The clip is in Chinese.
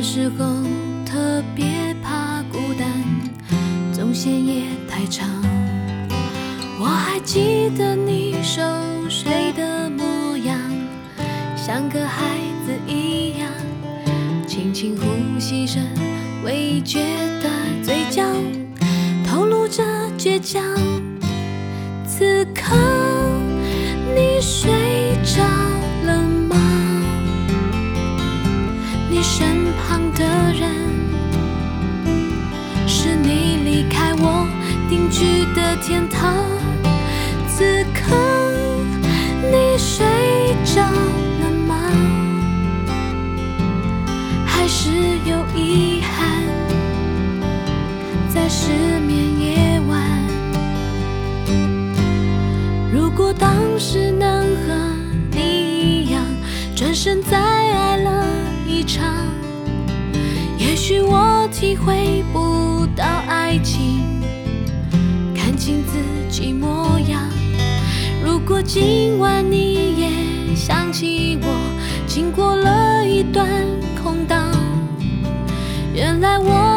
时候特别怕孤单，总嫌夜太长。我还记得你熟睡的模样，像个孩子一样，轻轻呼吸声，微撅的嘴角，透露着倔强。此刻你睡着了吗？你身旁的人，是你离开我定居的天堂。此刻你睡着了吗？还是有遗憾，在失眠夜晚。如果当时能和你一样，转身再爱了一场，也许我体会不到爱情，看清自己模样。如果今晚你也想起我，经过了一段空档，原来我